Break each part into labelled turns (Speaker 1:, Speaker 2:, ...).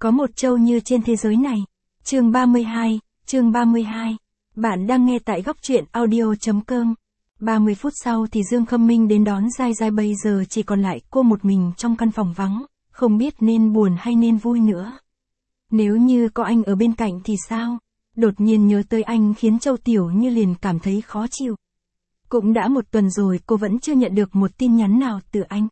Speaker 1: Có một Châu Như trên thế giới này. Chương 32. Bạn đang nghe tại góc truyện audio.com. 30 phút sau thì Dương Khâm Minh đến đón Giai Giai, bây giờ chỉ còn lại cô một mình trong căn phòng vắng, không biết nên buồn hay nên vui nữa. Nếu như có anh ở bên cạnh thì sao? Đột nhiên nhớ tới anh khiến Châu Tiểu Như liền cảm thấy khó chịu. Cũng đã một tuần rồi cô vẫn chưa nhận được một tin nhắn nào từ anh.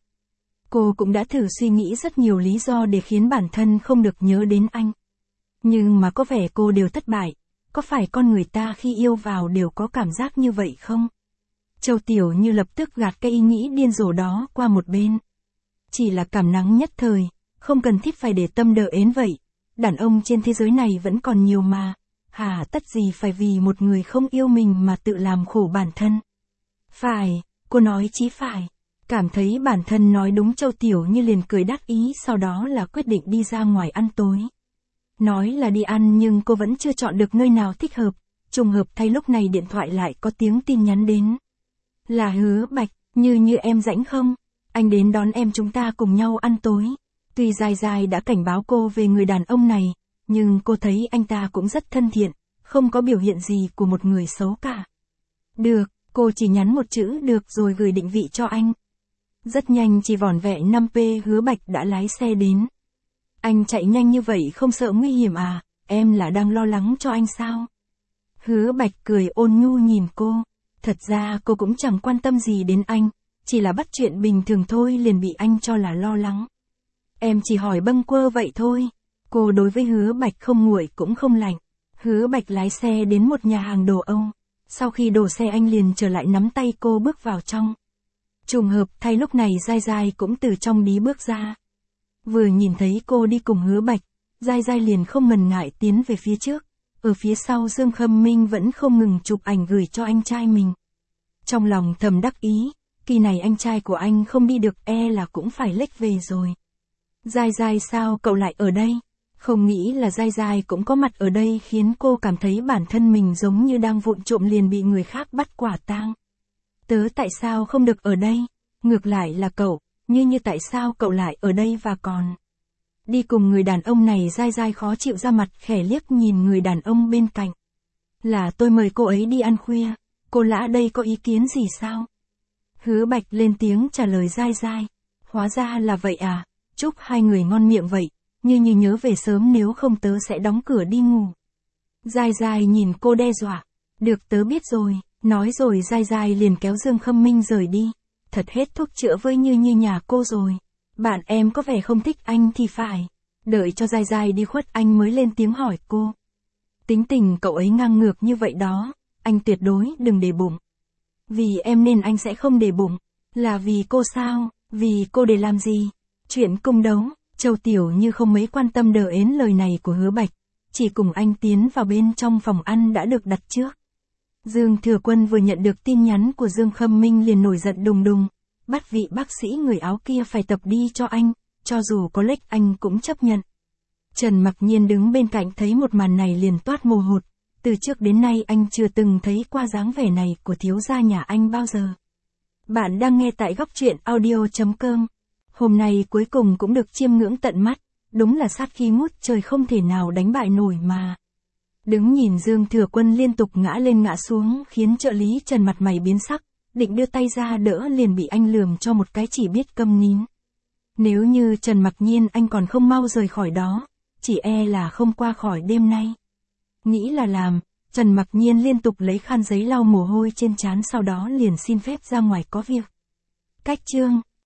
Speaker 1: Cô cũng đã thử suy nghĩ rất nhiều lý do để khiến bản thân không được nhớ đến anh. Nhưng mà có vẻ cô đều thất bại. Có phải con người ta khi yêu vào đều có cảm giác như vậy không? Châu Tiểu Như lập tức gạt cái ý nghĩ điên rồ đó qua một bên. Chỉ là cảm nắng nhất thời, không cần thiết phải để tâm đờ ến vậy. Đàn ông trên thế giới này vẫn còn nhiều mà. Hà tất gì phải vì một người không yêu mình mà tự làm khổ bản thân. Phải, cô nói chí phải. Cảm thấy bản thân nói đúng, Châu Tiểu Như liền cười đắc ý, sau đó là quyết định đi ra ngoài ăn tối. Nói là đi ăn nhưng cô vẫn chưa chọn được nơi nào thích hợp. Trùng hợp thay lúc này điện thoại lại có tiếng tin nhắn đến. Là Hứa Bạch, Như em rảnh không? Anh đến đón em, chúng ta cùng nhau ăn tối. Tuy Giai Giai đã cảnh báo cô về người đàn ông này, nhưng cô thấy anh ta cũng rất thân thiện, không có biểu hiện gì của một người xấu cả. Được, cô chỉ nhắn một chữ được rồi gửi định vị cho anh. Rất nhanh, chỉ vỏn vẹn 5p Hứa Bạch đã lái xe đến. Anh chạy nhanh như vậy không sợ nguy hiểm à? Em là đang lo lắng cho anh sao? Hứa Bạch cười ôn nhu nhìn cô. Thật ra cô cũng chẳng quan tâm gì đến anh, chỉ là bắt chuyện bình thường thôi liền bị anh cho là lo lắng. Em chỉ hỏi bâng quơ vậy thôi. Cô đối với Hứa Bạch không nguội cũng không lạnh. Hứa Bạch lái xe đến một nhà hàng đồ Âu. Sau khi đổ xe anh liền trở lại nắm tay cô bước vào trong. Trùng hợp thay lúc này Giai Giai cũng từ trong đi bước ra. Vừa nhìn thấy cô đi cùng Hứa Bạch, Giai Giai liền không ngần ngại tiến về phía trước. Ở phía sau Dương Khâm Minh vẫn không ngừng chụp ảnh gửi cho anh trai mình. Trong lòng thầm đắc ý, kỳ này anh trai của anh không đi được là cũng phải lếch về rồi. Giai Giai, sao cậu lại ở đây? Không nghĩ là Giai Giai cũng có mặt ở đây khiến cô cảm thấy bản thân mình giống như đang vụng trộm liền bị người khác bắt quả tang. Tớ tại sao không được ở đây? Ngược lại là cậu, như tại sao cậu lại ở đây và còn đi cùng người đàn ông này? Giai Giai khó chịu ra mặt khẽ liếc nhìn người đàn ông bên cạnh. Là tôi mời cô ấy đi ăn khuya, cô lã đây có ý kiến gì sao? Hứa Bạch lên tiếng trả lời Giai Giai. Hóa ra là vậy à, chúc hai người ngon miệng vậy, như nhớ về sớm nếu không tớ sẽ đóng cửa đi ngủ. Giai Giai nhìn cô đe dọa. Được, tớ biết rồi. Nói rồi Giai Giai liền kéo Dương Khâm Minh rời đi. Thật hết thuốc chữa với như nhà cô rồi. Bạn em có vẻ không thích anh thì phải. Đợi cho Giai Giai đi khuất anh mới lên tiếng hỏi cô. Tính tình cậu ấy ngang ngược như vậy đó, anh tuyệt đối đừng để bụng. Vì em nên anh sẽ không để bụng. Là vì cô sao? Vì cô để làm gì? Chuyện cung đấu. Châu Tiểu Như không mấy quan tâm đờ ến lời này của Hứa Bạch, chỉ cùng anh tiến vào bên trong phòng ăn đã được đặt trước. Dương Thừa Quân vừa nhận được tin nhắn của Dương Khâm Minh liền nổi giận đùng đùng, bắt vị bác sĩ người áo kia phải tập đi cho anh, cho dù có lếch anh cũng chấp nhận. Trần Mặc Nhiên đứng bên cạnh thấy một màn này liền toát mồ hột, từ trước đến nay anh chưa từng thấy qua dáng vẻ này của thiếu gia nhà anh bao giờ. Bạn đang nghe tại góc truyện audio.com. Hôm nay cuối cùng cũng được chiêm ngưỡng tận mắt, đúng là sát khí ngút trời không thể nào đánh bại nổi mà. Đứng nhìn Dương Thừa Quân liên tục ngã lên ngã xuống khiến trợ lý Trần mặt mày biến sắc, định đưa tay ra đỡ liền bị anh lườm cho một cái chỉ biết câm nín. Nếu như Trần Mặc Nhiên anh còn không mau rời khỏi đó, chỉ là không qua khỏi đêm nay. Nghĩ là làm, Trần Mặc Nhiên liên tục lấy khăn giấy lau mồ hôi trên trán, sau đó liền xin phép ra ngoài có việc. Cách chương